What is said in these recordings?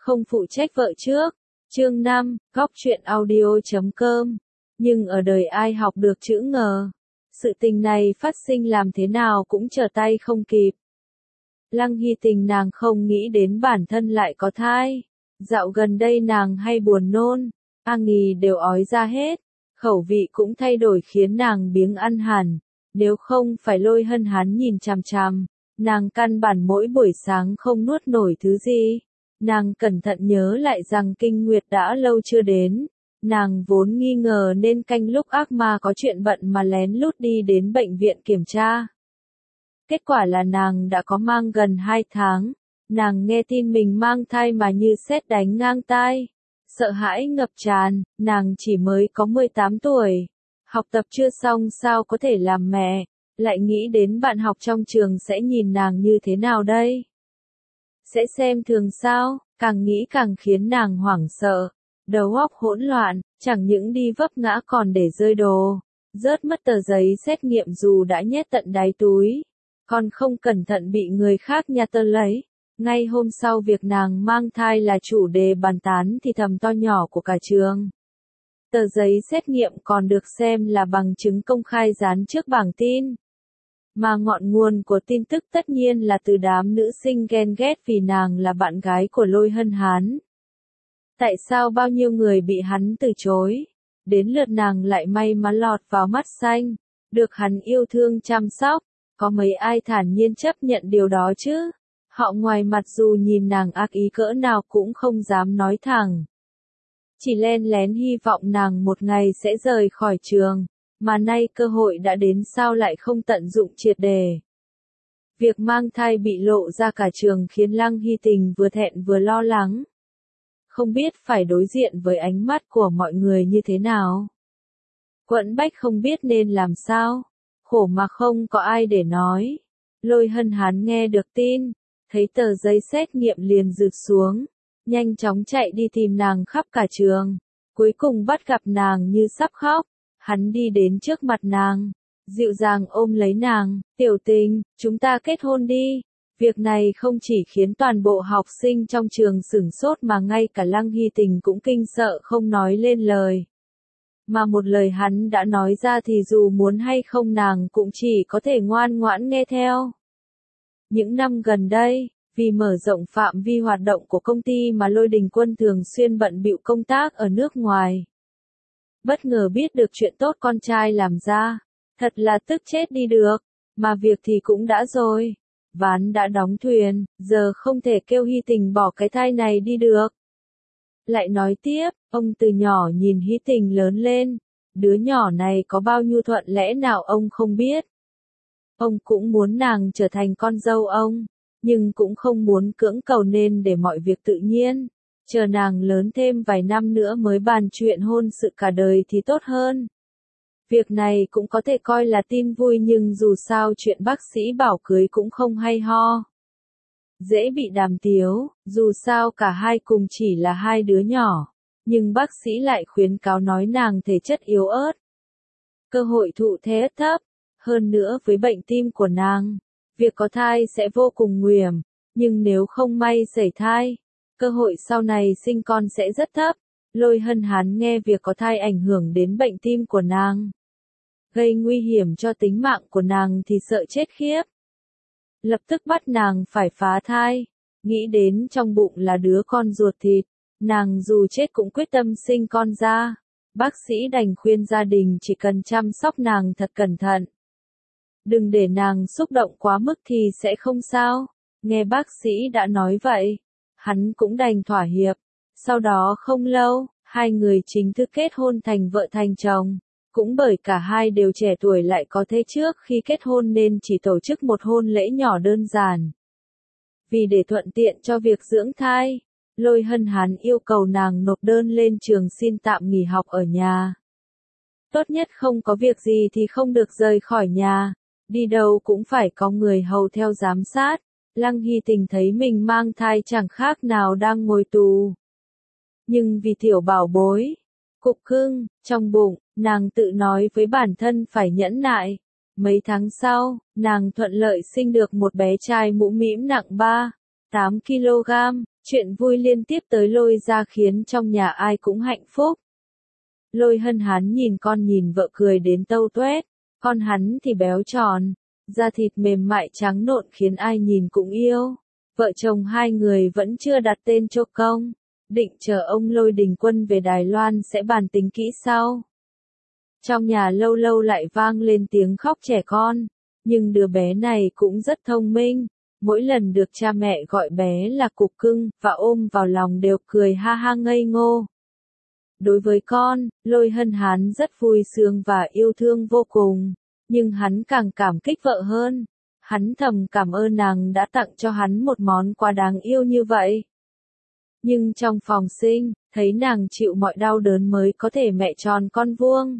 không phụ trách vợ trước. Chương 5, góc truyện audio.com. Nhưng ở đời ai học được chữ ngờ. Sự tình này phát sinh làm thế nào cũng trở tay không kịp. Lăng Hy Tình nàng không nghĩ đến bản thân lại có thai. Dạo gần đây nàng hay buồn nôn, nghì đều ói ra hết. Khẩu vị cũng thay đổi khiến nàng biếng ăn hẳn. Nếu không phải Lôi Hân hắn nhìn chằm chằm, nàng căn bản mỗi buổi sáng không nuốt nổi thứ gì. Nàng cẩn thận nhớ lại rằng kinh nguyệt đã lâu chưa đến. Nàng vốn nghi ngờ nên canh lúc ác ma có chuyện bận mà lén lút đi đến bệnh viện kiểm tra. Kết quả là nàng đã có mang gần 2 tháng. Nàng nghe tin mình mang thai mà như sét đánh ngang tai. Sợ hãi ngập tràn, nàng chỉ mới có 18 tuổi. Học tập chưa xong sao có thể làm mẹ, lại nghĩ đến bạn học trong trường sẽ nhìn nàng như thế nào đây? Sẽ xem thường sao, càng nghĩ càng khiến nàng hoảng sợ. Đầu óc hỗn loạn, chẳng những đi vấp ngã còn để rơi đồ. Rớt mất tờ giấy xét nghiệm dù đã nhét tận đáy túi. Còn không cẩn thận bị người khác nhặt tờ lấy. Ngay hôm sau việc nàng mang thai là chủ đề bàn tán thì thầm to nhỏ của cả trường. Tờ giấy xét nghiệm còn được xem là bằng chứng công khai dán trước bảng tin. Mà ngọn nguồn của tin tức tất nhiên là từ đám nữ sinh ghen ghét vì nàng là bạn gái của Lôi Hân Hán. Tại sao bao nhiêu người bị hắn từ chối? Đến lượt nàng lại may mắn lọt vào mắt xanh, được hắn yêu thương chăm sóc, có mấy ai thản nhiên chấp nhận điều đó chứ? Họ ngoài mặt dù nhìn nàng ác ý cỡ nào cũng không dám nói thẳng. Chỉ len lén hy vọng nàng một ngày sẽ rời khỏi trường, mà nay cơ hội đã đến sao lại không tận dụng triệt đề. Việc mang thai bị lộ ra cả trường khiến Lăng Hy Tình vừa thẹn vừa lo lắng. Không biết phải đối diện với ánh mắt của mọi người như thế nào. Quẫn bách không biết nên làm sao, khổ mà không có ai để nói. Lôi Hân Hán nghe được tin, thấy tờ giấy xét nghiệm liền rực xuống, nhanh chóng chạy đi tìm nàng khắp cả trường, cuối cùng bắt gặp nàng như sắp khóc, hắn đi đến trước mặt nàng, dịu dàng ôm lấy nàng, "Tiểu Tình, chúng ta kết hôn đi." Việc này không chỉ khiến toàn bộ học sinh trong trường sửng sốt mà ngay cả Lăng Hy Tình cũng kinh sợ không nói lên lời. Mà một lời hắn đã nói ra thì dù muốn hay không nàng cũng chỉ có thể ngoan ngoãn nghe theo. Những năm gần đây, vì mở rộng phạm vi hoạt động của công ty mà Lôi Đình Quân thường xuyên bận bịu công tác ở nước ngoài. Bất ngờ biết được chuyện tốt con trai làm ra, thật là tức chết đi được, mà việc thì cũng đã rồi. Ván đã đóng thuyền, giờ không thể kêu Hy Tình bỏ cái thai này đi được. Lại nói tiếp, ông từ nhỏ nhìn Hy Tình lớn lên, đứa nhỏ này có bao nhiêu thuận lẽ nào ông không biết. Ông cũng muốn nàng trở thành con dâu ông, nhưng cũng không muốn cưỡng cầu nên để mọi việc tự nhiên. Chờ nàng lớn thêm vài năm nữa mới bàn chuyện hôn sự cả đời thì tốt hơn. Việc này cũng có thể coi là tin vui nhưng dù sao chuyện bác sĩ bảo cưới cũng không hay ho. Dễ bị đàm tiếu, dù sao cả hai cùng chỉ là hai đứa nhỏ, nhưng bác sĩ lại khuyến cáo nói nàng thể chất yếu ớt. Cơ hội thụ thai thấp, hơn nữa với bệnh tim của nàng, việc có thai sẽ vô cùng nguy hiểm, nhưng nếu không may xảy thai, cơ hội sau này sinh con sẽ rất thấp. Lôi Hân Hán nghe việc có thai ảnh hưởng đến bệnh tim của nàng, gây nguy hiểm cho tính mạng của nàng thì sợ chết khiếp. Lập tức bắt nàng phải phá thai, nghĩ đến trong bụng là đứa con ruột thịt, nàng dù chết cũng quyết tâm sinh con ra. Bác sĩ đành khuyên gia đình chỉ cần chăm sóc nàng thật cẩn thận. Đừng để nàng xúc động quá mức thì sẽ không sao. Nghe bác sĩ đã nói vậy, hắn cũng đành thỏa hiệp. Sau đó không lâu, hai người chính thức kết hôn thành vợ thành chồng. Cũng bởi cả hai đều trẻ tuổi lại có thế trước khi kết hôn nên chỉ tổ chức một hôn lễ nhỏ đơn giản. Vì để thuận tiện cho việc dưỡng thai, Lôi Hân Hán yêu cầu nàng nộp đơn lên trường xin tạm nghỉ học ở nhà. Tốt nhất không có việc gì thì không được rời khỏi nhà, đi đâu cũng phải có người hầu theo giám sát. Lăng Hy Tình thấy mình mang thai chẳng khác nào đang ngồi tù. Nhưng vì tiểu bảo bối, cục cưng, trong bụng, nàng tự nói với bản thân phải nhẫn nại. Mấy tháng sau, nàng thuận lợi sinh được một bé trai mũm mĩm nặng 3,8 kg. Chuyện vui liên tiếp tới Lôi ra khiến trong nhà ai cũng hạnh phúc. Lôi Hân hắn nhìn con nhìn vợ cười đến tâu tuét, con hắn thì béo tròn, da thịt mềm mại trắng nộn khiến ai nhìn cũng yêu. Vợ chồng hai người vẫn chưa đặt tên cho công, định chờ ông Lôi Đình Quân về Đài Loan sẽ bàn tính kỹ sau. Trong nhà lâu lâu lại vang lên tiếng khóc trẻ con, nhưng đứa bé này cũng rất thông minh, mỗi lần được cha mẹ gọi bé là cục cưng và ôm vào lòng đều cười ha ha ngây ngô. Đối với con, Lôi Hân hắn rất vui sướng và yêu thương vô cùng, nhưng hắn càng cảm kích vợ hơn. Hắn thầm cảm ơn nàng đã tặng cho hắn một món quà đáng yêu như vậy. Nhưng trong phòng sinh, thấy nàng chịu mọi đau đớn mới có thể mẹ tròn con vuông.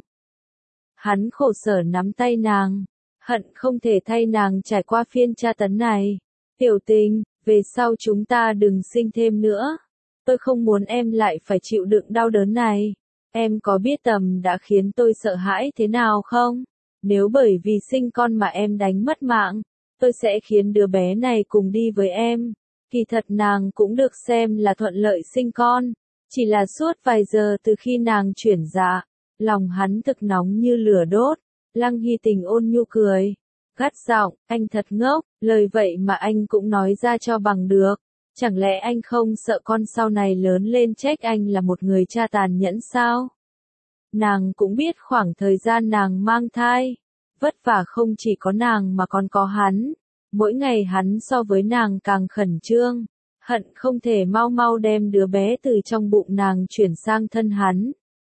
Hắn khổ sở nắm tay nàng, hận không thể thay nàng trải qua phiên tra tấn này. Tiểu Tình, về sau chúng ta đừng sinh thêm nữa. Tôi không muốn em lại phải chịu đựng đau đớn này. Em có biết Tầm đã khiến tôi sợ hãi thế nào không? Nếu bởi vì sinh con mà em đánh mất mạng, tôi sẽ khiến đứa bé này cùng đi với em. Kỳ thật nàng cũng được xem là thuận lợi sinh con, chỉ là suốt vài giờ từ khi nàng chuyển dạ, lòng hắn thực nóng như lửa đốt. Lăng Hy Tình ôn nhu cười, gắt giọng, anh thật ngốc, lời vậy mà anh cũng nói ra cho bằng được. Chẳng lẽ anh không sợ con sau này lớn lên trách anh là một người cha tàn nhẫn sao? Nàng cũng biết khoảng thời gian nàng mang thai, vất vả không chỉ có nàng mà còn có hắn. Mỗi ngày hắn so với nàng càng khẩn trương, hận không thể mau mau đem đứa bé từ trong bụng nàng chuyển sang thân hắn.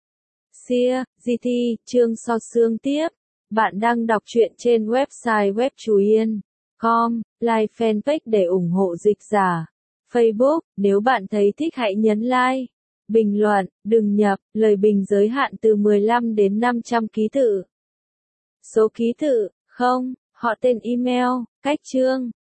Sia, GT, chương so xương tiếp. Bạn đang đọc truyện trên website webchuyen.com, like fanpage để ủng hộ dịch giả. Facebook, nếu bạn thấy thích hãy nhấn like, bình luận, đừng nhập, lời bình giới hạn từ 15 đến 500 ký tự. Số ký tự, không, họ tên email, cách chương.